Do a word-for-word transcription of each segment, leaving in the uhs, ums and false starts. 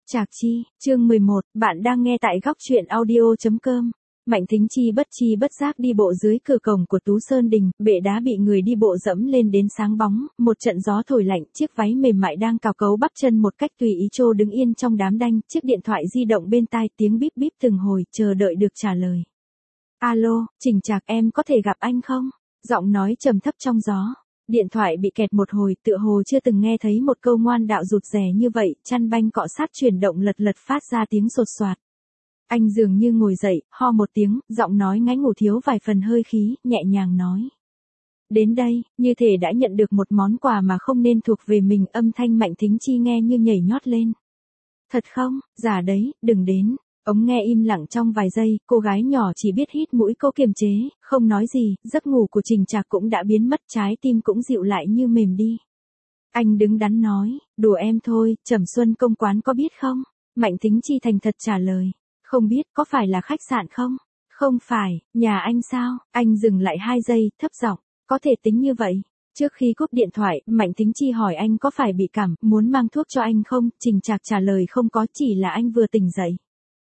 Trạc Chi, chương mười một, bạn đang nghe tại góc truyện audio chấm com. Mạnh Thính Chi bất chi bất giác đi bộ dưới cửa cổng của Tú Sơn Đình, bệ đá bị người đi bộ dẫm lên đến sáng bóng, một trận gió thổi lạnh, chiếc váy mềm mại đang cào cấu bắp chân một cách tùy ý trô đứng yên trong đám đanh, chiếc điện thoại di động bên tai tiếng bíp bíp từng hồi, chờ đợi được trả lời. Alo, Trình Trạc, em có thể gặp anh không? Giọng nói trầm thấp trong gió. Điện thoại bị kẹt một hồi, tựa hồ chưa từng nghe thấy một câu ngoan đạo rụt rè như vậy, chăn banh cọ sát chuyển động lật lật phát ra tiếng sột soạt. Anh dường như ngồi dậy, ho một tiếng, giọng nói ngáy ngủ thiếu vài phần hơi khí, nhẹ nhàng nói. Đến đây, như thể đã nhận được một món quà mà không nên thuộc về mình, âm thanh Mạnh Thính Chi nghe như nhảy nhót lên. Thật không, giả đấy, đừng đến. Ống nghe im lặng trong vài giây, cô gái nhỏ chỉ biết hít mũi cô kiềm chế, không nói gì, giấc ngủ của Trình Trạc cũng đã biến mất, trái tim cũng dịu lại như mềm đi. Anh đứng đắn nói, đùa em thôi, Trầm Xuân Công quán có biết không? Mạnh Thính Chi thành thật trả lời, không biết, có phải là khách sạn không? Không phải, nhà anh sao? Anh dừng lại hai giây, thấp giọng, có thể tính như vậy. Trước khi cúp điện thoại, Mạnh Thính Chi hỏi anh có phải bị cảm, muốn mang thuốc cho anh không? Trình Trạc trả lời không có, chỉ là anh vừa tỉnh dậy.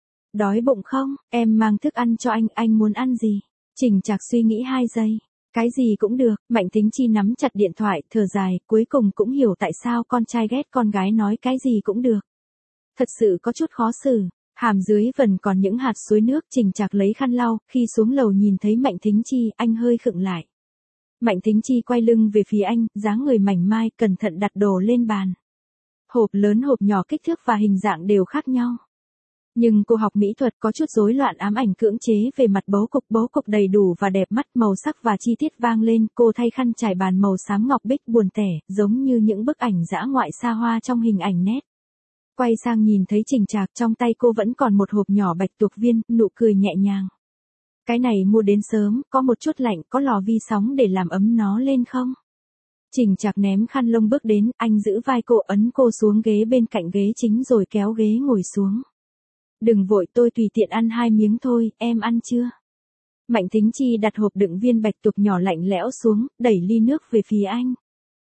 Đói bụng không? Em mang thức ăn cho anh, anh muốn ăn gì? Trình Trạc suy nghĩ hai giây. Cái gì cũng được, Mạnh Thính Chi nắm chặt điện thoại, thở dài, cuối cùng cũng hiểu tại sao con trai ghét con gái nói cái gì cũng được. Thật sự có chút khó xử, hàm dưới vẫn còn những hạt suối nước, Trình Trạc lấy khăn lau, khi xuống lầu nhìn thấy Mạnh Thính Chi, anh hơi khựng lại. Mạnh Thính Chi quay lưng về phía anh, dáng người mảnh mai, cẩn thận đặt đồ lên bàn. Hộp lớn hộp nhỏ kích thước và hình dạng đều khác nhau. Nhưng cô học mỹ thuật có chút rối loạn, ám ảnh cưỡng chế về mặt bố cục, bố cục đầy đủ và đẹp mắt, màu sắc và chi tiết vang lên, cô thay khăn trải bàn màu xám ngọc bích buồn tẻ, giống như những bức ảnh dã ngoại xa hoa trong hình ảnh nét. Quay sang nhìn thấy Trình Trạc, trong tay cô vẫn còn một hộp nhỏ bạch tuộc viên, nụ cười nhẹ nhàng. Cái này mua đến sớm, có một chút lạnh, có lò vi sóng để làm ấm nó lên không? Trình Trạc ném khăn lông bước đến, anh giữ vai cô, ấn cô xuống ghế bên cạnh ghế chính rồi kéo ghế ngồi xuống. Đừng vội, tôi tùy tiện ăn hai miếng thôi, em ăn chưa? Mạnh Thính Chi đặt hộp đựng viên bạch tuộc nhỏ lạnh lẽo xuống, đẩy ly nước về phía anh.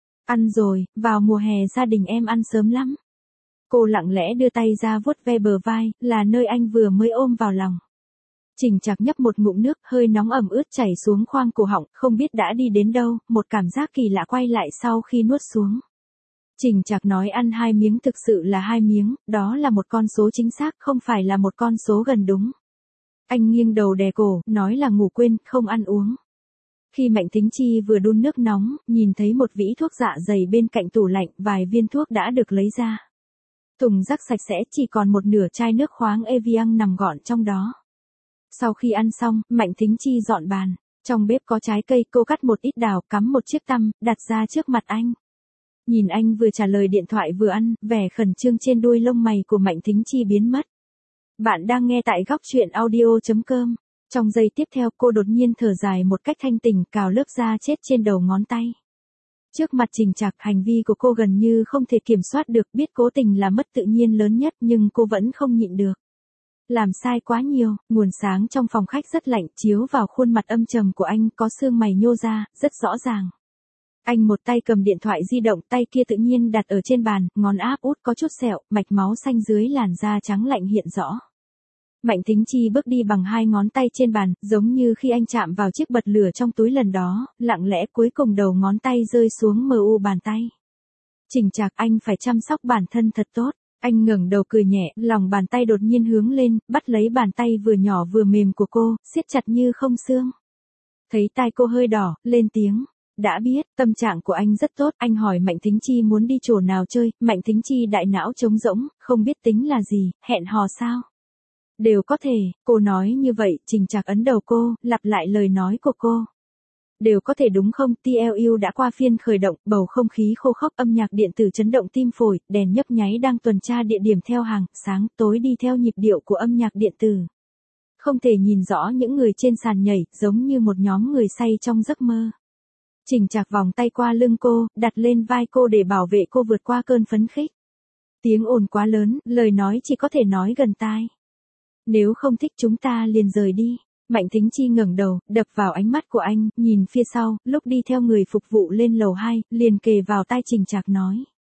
Ăn rồi, vào mùa hè gia đình em ăn sớm lắm. Cô lặng lẽ đưa tay ra vuốt ve bờ vai, là nơi anh vừa mới ôm vào lòng. Trình Trạc nhấp một ngụm nước, hơi nóng ẩm ướt chảy xuống khoang cổ họng, không biết đã đi đến đâu, một cảm giác kỳ lạ quay lại sau khi nuốt xuống. Trình Trạc nói ăn hai miếng thực sự là hai miếng, đó là một con số chính xác, không phải là một con số gần đúng. Anh nghiêng đầu đè cổ, nói là ngủ quên, không ăn uống. Khi Mạnh Thính Chi vừa đun nước nóng, nhìn thấy một vỉ thuốc dạ dày bên cạnh tủ lạnh, vài viên thuốc đã được lấy ra. Thùng rác sạch sẽ, chỉ còn một nửa chai nước khoáng Evian nằm gọn trong đó. Sau khi ăn xong, Mạnh Thính Chi dọn bàn. Trong bếp có trái cây, cô cắt một ít đào, cắm một chiếc tăm, đặt ra trước mặt anh. Nhìn anh vừa trả lời điện thoại vừa ăn, vẻ khẩn trương trên đuôi lông mày của Mạnh Thính Chi biến mất. Bạn đang nghe tại góc truyện audio chấm com. Trong giây tiếp theo cô đột nhiên thở dài một cách thanh tỉnh, cào lớp da chết trên đầu ngón tay. Trước mặt Trình Trạc, hành vi của cô gần như không thể kiểm soát được, biết cố tình là mất tự nhiên lớn nhất nhưng cô vẫn không nhịn được. Làm sai quá nhiều, nguồn sáng trong phòng khách rất lạnh, chiếu vào khuôn mặt âm trầm của anh, có sương mày nhô ra, rất rõ ràng. Anh một tay cầm điện thoại di động, tay kia tự nhiên đặt ở trên bàn, ngón áp út có chút sẹo, mạch máu xanh dưới làn da trắng lạnh hiện rõ. Mạnh Thính Chi bước đi bằng hai ngón tay trên bàn, giống như khi anh chạm vào chiếc bật lửa trong túi lần đó, lặng lẽ cuối cùng đầu ngón tay rơi xuống mờ u bàn tay. Trình Trạc, anh phải chăm sóc bản thân thật tốt. Anh ngẩng đầu cười nhẹ, lòng bàn tay đột nhiên hướng lên, bắt lấy bàn tay vừa nhỏ vừa mềm của cô, siết chặt như không xương. Thấy tai cô hơi đỏ, lên tiếng. Đã biết, tâm trạng của anh rất tốt, anh hỏi Mạnh Thính Chi muốn đi chỗ nào chơi, Mạnh Thính Chi đại não trống rỗng, không biết tính là gì, hẹn hò sao? Đều có thể, cô nói như vậy, Trình Trạc ấn đầu cô, lặp lại lời nói của cô. Đều có thể đúng không? tê lờ u đã qua phiên khởi động, bầu không khí khô khốc, âm nhạc điện tử chấn động tim phổi, đèn nhấp nháy đang tuần tra địa điểm theo hàng, sáng, tối đi theo nhịp điệu của âm nhạc điện tử. Không thể nhìn rõ những người trên sàn nhảy, giống như một nhóm người say trong giấc mơ. Trình Trạc vòng tay qua lưng cô, đặt lên vai cô để bảo vệ cô vượt qua cơn phấn khích. Tiếng ồn quá lớn, lời nói chỉ có thể nói gần tai. Nếu không thích chúng ta liền rời đi. Mạnh Thính Chi ngẩng đầu, đập vào ánh mắt của anh, nhìn phía sau, lúc đi theo người phục vụ lên lầu hai, liền kề vào tai Trình Trạc nói.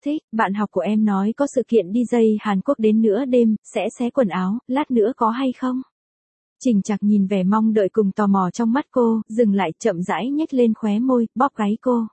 Thích, bạn học của em nói có sự kiện đi dây Hàn Quốc đến nửa đêm, sẽ xé quần áo, lát nữa có hay không? Trình Trạc nhìn vẻ mong đợi cùng tò mò trong mắt cô, dừng lại chậm rãi nhếch lên khóe môi, bóp gáy cô.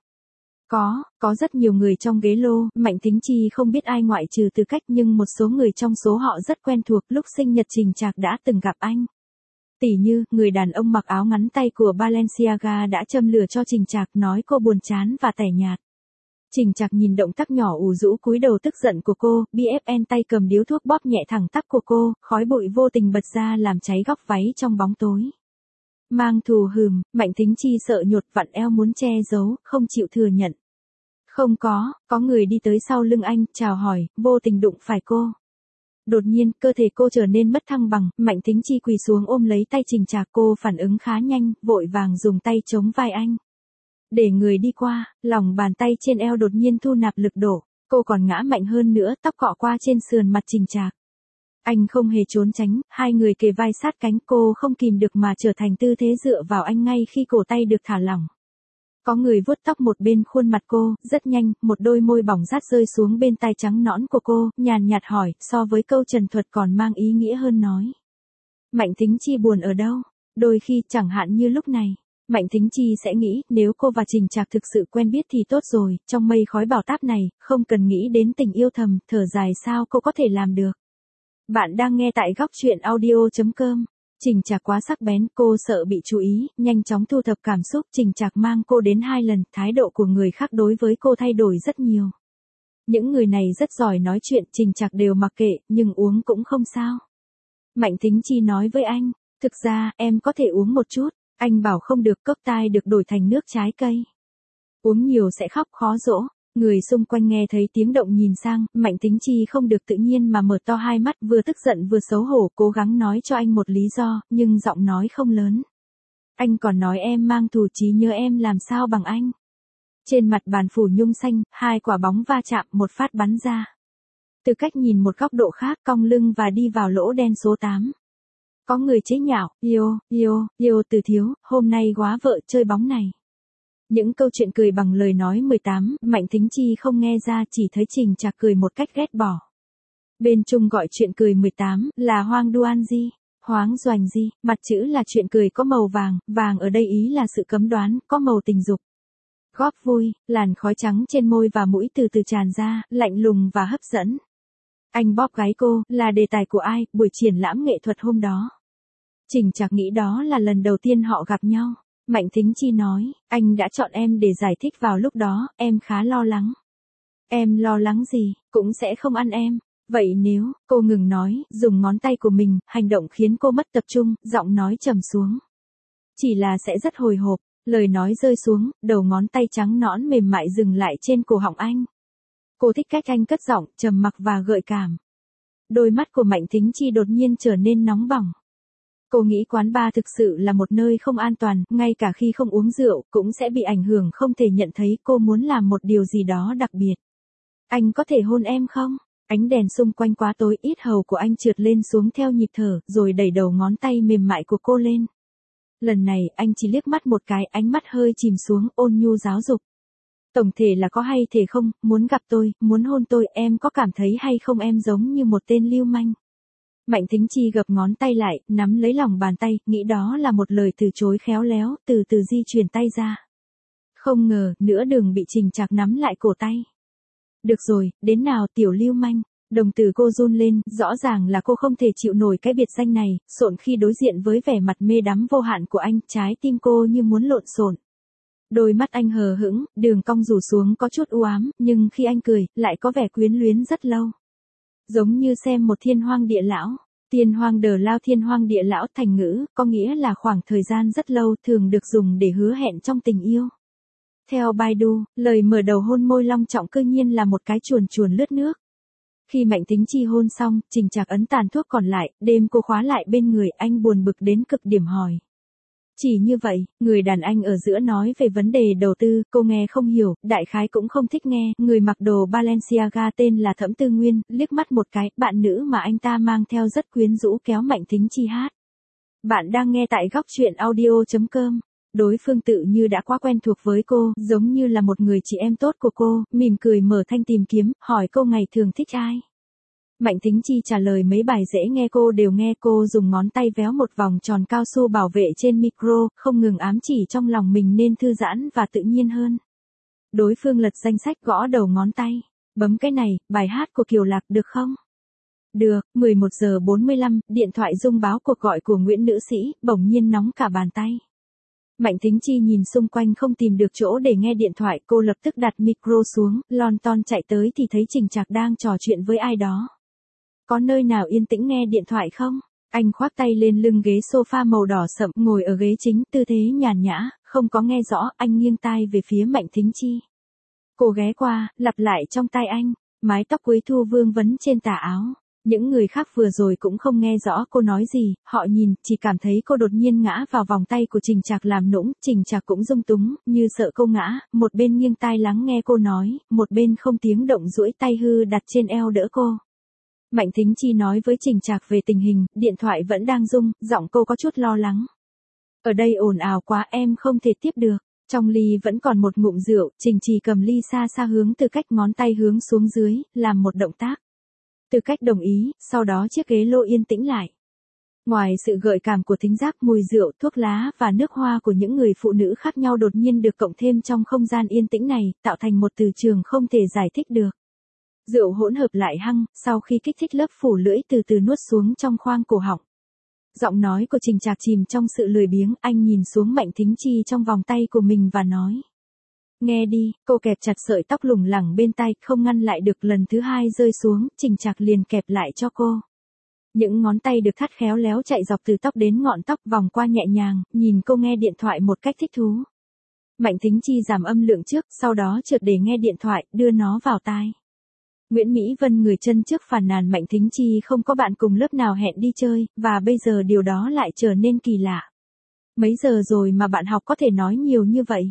Có, có rất nhiều người trong ghế lô, Mạnh Thính Chi không biết ai ngoại trừ Từ Cách nhưng một số người trong số họ rất quen thuộc, lúc sinh nhật Trình Trạc đã từng gặp anh. Tỉ như, người đàn ông mặc áo ngắn tay của Balenciaga đã châm lửa cho Trình Trạc nói cô buồn chán và tẻ nhạt. Trình Trạc nhìn động tác nhỏ ủ rũ cúi đầu tức giận của cô, bê ép en tay cầm điếu thuốc bóp nhẹ thẳng tắp của cô, khói bụi vô tình bật ra làm cháy góc váy trong bóng tối. Mang thù hừm, Mạnh Thính Chi sợ nhột vặn eo muốn che giấu, không chịu thừa nhận. Không có, có người đi tới sau lưng anh, chào hỏi, vô tình đụng phải cô. Đột nhiên, cơ thể cô trở nên mất thăng bằng, Mạnh Thính Chi quỳ xuống ôm lấy tay Trình Trạc, cô phản ứng khá nhanh, vội vàng dùng tay chống vai anh. Để người đi qua, lòng bàn tay trên eo đột nhiên thu nạp lực đổ, cô còn ngã mạnh hơn nữa, tóc cọ qua trên sườn mặt Trình Trạc. Anh không hề trốn tránh, hai người kề vai sát cánh, cô không kìm được mà trở thành tư thế dựa vào anh ngay khi cổ tay được thả lỏng. Có người vuốt tóc một bên khuôn mặt cô, rất nhanh, một đôi môi bỏng rát rơi xuống bên tai trắng nõn của cô, nhàn nhạt hỏi, so với câu trần thuật còn mang ý nghĩa hơn nói. Mạnh Thính Chi buồn ở đâu? Đôi khi, chẳng hạn như lúc này, Mạnh Thính Chi sẽ nghĩ, nếu cô và Trình Trạc thực sự quen biết thì tốt rồi, trong mây khói bảo táp này, không cần nghĩ đến tình yêu thầm, thở dài sao cô có thể làm được. Bạn đang nghe tại góc truyện audio chấm com. Trình Trạc quá sắc bén, cô sợ bị chú ý, nhanh chóng thu thập cảm xúc, Trình Trạc mang cô đến hai lần, thái độ của người khác đối với cô thay đổi rất nhiều. Những người này rất giỏi nói chuyện, Trình Trạc đều mặc kệ, nhưng uống cũng không sao. Mạnh Thính Chi nói với anh, thực ra, em có thể uống một chút, anh bảo không được, cốc tai được đổi thành nước trái cây. Uống nhiều sẽ khóc khó dỗ. Người xung quanh nghe thấy tiếng động nhìn sang, Mạnh Thính Chi không được tự nhiên mà mở to hai mắt, vừa tức giận vừa xấu hổ, cố gắng nói cho anh một lý do, nhưng giọng nói không lớn. Anh còn nói em mang thù, trí nhớ em làm sao bằng anh. Trên mặt bàn phủ nhung xanh, hai quả bóng va chạm, một phát bắn ra. Từ Cách nhìn một góc độ khác, cong lưng và đi vào lỗ đen số tám. Có người chế nhạo, yêu, yêu, yêu Từ thiếu, hôm nay góa vợ chơi bóng này. Những câu chuyện cười bằng lời nói mười tám, Mạnh Thính Chi không nghe ra, chỉ thấy Trình Trạc cười một cách ghét bỏ. Bên Trung gọi chuyện cười mười tám là hoang đoan di, hoáng doành di, mặt chữ là chuyện cười có màu vàng, vàng ở đây ý là sự cấm đoán, có màu tình dục. Góp vui, làn khói trắng trên môi và mũi từ từ tràn ra, lạnh lùng và hấp dẫn. Anh bóp gáy cô, là đề tài của ai, buổi triển lãm nghệ thuật hôm đó. Trình Trạc nghĩ đó là lần đầu tiên họ gặp nhau. Mạnh Thính Chi nói, anh đã chọn em để giải thích vào lúc đó, em khá lo lắng. Em lo lắng gì, cũng sẽ không ăn em. Vậy nếu, cô ngừng nói, dùng ngón tay của mình, hành động khiến cô mất tập trung, giọng nói trầm xuống. Chỉ là sẽ rất hồi hộp, lời nói rơi xuống, đầu ngón tay trắng nõn mềm mại dừng lại trên cổ họng anh. Cô thích cách anh cất giọng, trầm mặc và gợi cảm. Đôi mắt của Mạnh Thính Chi đột nhiên trở nên nóng bỏng. Cô nghĩ quán bar thực sự là một nơi không an toàn, ngay cả khi không uống rượu, cũng sẽ bị ảnh hưởng không thể nhận thấy, cô muốn làm một điều gì đó đặc biệt. Anh có thể hôn em không? Ánh đèn xung quanh quá tối, ít hầu của anh trượt lên xuống theo nhịp thở, rồi đẩy đầu ngón tay mềm mại của cô lên. Lần này, anh chỉ liếc mắt một cái, ánh mắt hơi chìm xuống, ôn nhu giáo dục. Tổng thể là có hay thể không, muốn gặp tôi, muốn hôn tôi, em có cảm thấy hay không em giống như một tên lưu manh. Mạnh Thính Chi gập ngón tay lại, nắm lấy lòng bàn tay, nghĩ đó là một lời từ chối khéo léo, từ từ di chuyển tay ra. Không ngờ, nửa đường bị Trình Trạc nắm lại cổ tay. Được rồi, đến nào tiểu lưu manh. Đồng tử cô run lên, rõ ràng là cô không thể chịu nổi cái biệt danh này, xộn khi đối diện với vẻ mặt mê đắm vô hạn của anh, trái tim cô như muốn lộn xộn. Đôi mắt anh hờ hững, đường cong rủ xuống có chút u ám, nhưng khi anh cười, lại có vẻ quyến luyến rất lâu. Giống như xem một thiên hoang địa lão. Thiên hoang đờ lao, thiên hoang địa lão thành ngữ, có nghĩa là khoảng thời gian rất lâu, thường được dùng để hứa hẹn trong tình yêu. Theo Baidu, lời mở đầu hôn môi long trọng cơ nhiên là một cái chuồn chuồn lướt nước. Khi Mạnh Thính Chi hôn xong, Trình Trạc ấn tàn thuốc còn lại, đêm cô khóa lại bên người, anh buồn bực đến cực điểm hỏi. Chỉ như vậy, người đàn anh ở giữa nói về vấn đề đầu tư, cô nghe không hiểu, đại khái cũng không thích nghe, người mặc đồ Balenciaga tên là Thẩm Tư Nguyên, liếc mắt một cái, bạn nữ mà anh ta mang theo rất quyến rũ kéo Mạnh Thính Chi hát. Bạn đang nghe tại góc truyện audio chấm com. Đối phương tự như đã quá quen thuộc với cô, giống như là một người chị em tốt của cô, mỉm cười mở thanh tìm kiếm, hỏi cô ngày thường thích ai. Mạnh Thính Chi trả lời mấy bài dễ nghe cô đều nghe. Cô dùng ngón tay véo một vòng tròn cao su bảo vệ trên micro, không ngừng ám chỉ trong lòng mình nên thư giãn và tự nhiên hơn. Đối phương lật danh sách gõ đầu ngón tay. Bấm cái này, bài hát của Kiều Lạc được không? Được. mười một giờ bốn mươi lăm, điện thoại rung báo cuộc gọi của Nguyễn nữ sĩ, bỗng nhiên nóng cả bàn tay. Mạnh Thính Chi nhìn xung quanh không tìm được chỗ để nghe điện thoại, cô lập tức đặt micro xuống, lon ton chạy tới thì thấy Trình Trạc đang trò chuyện với ai đó. Có nơi nào yên tĩnh nghe điện thoại không? Anh khoác tay lên lưng ghế sofa màu đỏ sậm, ngồi ở ghế chính, tư thế nhàn nhã, không có nghe rõ, anh nghiêng tai về phía Mạnh Thính Chi. Cô ghé qua, lặp lại trong tai anh, mái tóc cuối thu vương vấn trên tà áo. Những người khác vừa rồi cũng không nghe rõ cô nói gì, họ nhìn, chỉ cảm thấy cô đột nhiên ngã vào vòng tay của Trình Trạc làm nũng, Trình Trạc cũng rung túng, như sợ cô ngã, một bên nghiêng tai lắng nghe cô nói, một bên không tiếng động duỗi tay hư đặt trên eo đỡ cô. Mạnh Thính Chi nói với Trình Trạc về tình hình, điện thoại vẫn đang rung, giọng cô có chút lo lắng. Ở đây ồn ào quá em không thể tiếp được. Trong ly vẫn còn một ngụm rượu, Trình Trì cầm ly xa xa hướng Từ Cách ngón tay hướng xuống dưới, làm một động tác. Từ Cách đồng ý, sau đó chiếc ghế lô yên tĩnh lại. Ngoài sự gợi cảm của thính giác, mùi rượu, thuốc lá và nước hoa của những người phụ nữ khác nhau đột nhiên được cộng thêm trong không gian yên tĩnh này, tạo thành một từ trường không thể giải thích được. Rượu hỗn hợp lại hăng, sau khi kích thích lớp phủ lưỡi từ từ nuốt xuống trong khoang cổ họng. Giọng nói của Trình Trạc chìm trong sự lười biếng, anh nhìn xuống Mạnh Thính Chi trong vòng tay của mình và nói. Nghe đi, cô kẹp chặt sợi tóc lủng lẳng bên tai, không ngăn lại được, lần thứ hai rơi xuống, Trình Trạc liền kẹp lại cho cô. Những ngón tay được thắt khéo léo chạy dọc từ tóc đến ngọn tóc, vòng qua nhẹ nhàng, nhìn cô nghe điện thoại một cách thích thú. Mạnh Thính Chi giảm âm lượng trước, sau đó trượt để nghe điện thoại, đưa nó vào tai. Nguyễn Mỹ Vân người chân trước phàn nàn Mạnh Thính Chi không có bạn cùng lớp nào hẹn đi chơi, và bây giờ điều đó lại trở nên kỳ lạ. Mấy giờ rồi mà bạn học có thể nói nhiều như vậy?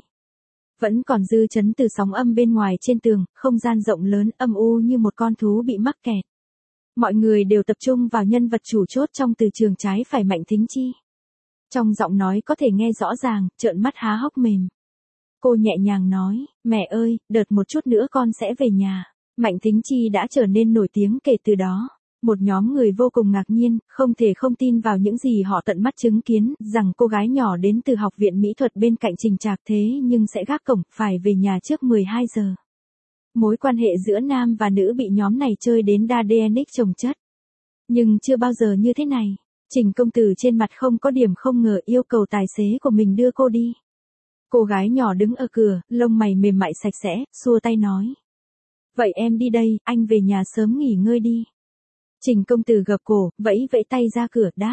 Vẫn còn dư chấn từ sóng âm bên ngoài trên tường, không gian rộng lớn, âm u như một con thú bị mắc kẹt. Mọi người đều tập trung vào nhân vật chủ chốt trong từ trường trái phải Mạnh Thính Chi. Trong giọng nói có thể nghe rõ ràng, trợn mắt há hốc mồm. Cô nhẹ nhàng nói, mẹ ơi, đợt một chút nữa con sẽ về nhà. Mạnh Thính Chi đã trở nên nổi tiếng kể từ đó. Một nhóm người vô cùng ngạc nhiên, không thể không tin vào những gì họ tận mắt chứng kiến, rằng cô gái nhỏ đến từ học viện mỹ thuật bên cạnh Trình Trạc thế nhưng sẽ gác cổng, phải về nhà trước mười hai giờ. Mối quan hệ giữa nam và nữ bị nhóm này chơi đến đa đê en ích chồng chất. Nhưng chưa bao giờ như thế này. Trình công tử trên mặt không có điểm không ngờ, yêu cầu tài xế của mình đưa cô đi. Cô gái nhỏ đứng ở cửa, lông mày mềm mại sạch sẽ, xua tay nói. Vậy em đi đây, anh về nhà sớm nghỉ ngơi đi. Trình công tử gập cổ, vẫy vẫy tay ra cửa, đáp.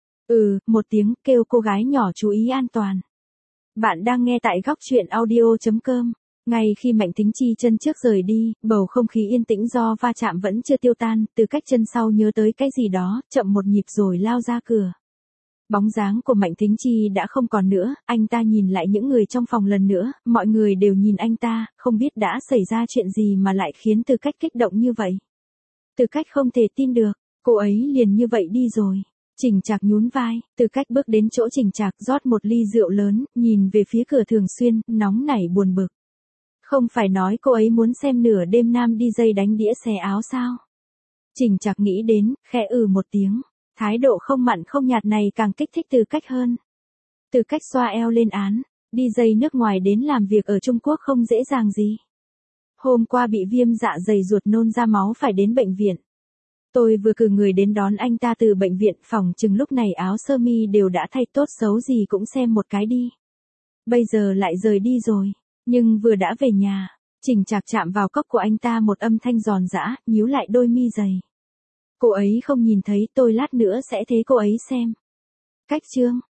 Ừ, một tiếng, kêu cô gái nhỏ chú ý an toàn. Bạn đang nghe tại góc truyện audio chấm com. Ngay khi Mạnh Thính Chi chân trước rời đi, bầu không khí yên tĩnh do va chạm vẫn chưa tiêu tan, Từ Cách chân sau nhớ tới cái gì đó, chậm một nhịp rồi lao ra cửa. Bóng dáng của Mạnh Thính Chi đã không còn nữa, anh ta nhìn lại những người trong phòng lần nữa, mọi người đều nhìn anh ta, không biết đã xảy ra chuyện gì mà lại khiến Từ Cách kích động như vậy. Từ Cách không thể tin được, cô ấy liền như vậy đi rồi. Trình Trạc nhún vai, Từ Cách bước đến chỗ Trình Trạc rót một ly rượu lớn, nhìn về phía cửa Thường Xuyên, nóng nảy buồn bực. Không phải nói cô ấy muốn xem nửa đêm nam đi dây đánh đĩa xé áo sao? Trình Trạc nghĩ đến, khẽ ừ một tiếng. Thái độ không mặn không nhạt này càng kích thích Từ Cách hơn. Từ Cách xoa eo lên án, đi dây nước ngoài đến làm việc ở Trung Quốc không dễ dàng gì. Hôm qua bị viêm dạ dày ruột nôn ra máu phải đến bệnh viện. Tôi vừa cử người đến đón anh ta từ bệnh viện, phòng chừng lúc này áo sơ mi đều đã thay, tốt xấu gì cũng xem một cái đi. Bây giờ lại rời đi rồi, nhưng vừa đã về nhà, Trình Trạc chạm vào cốc của anh ta một âm thanh giòn giã, nhíu lại đôi mi dày. Cô ấy không nhìn thấy, tôi lát nữa sẽ thế cô ấy xem. Cách chương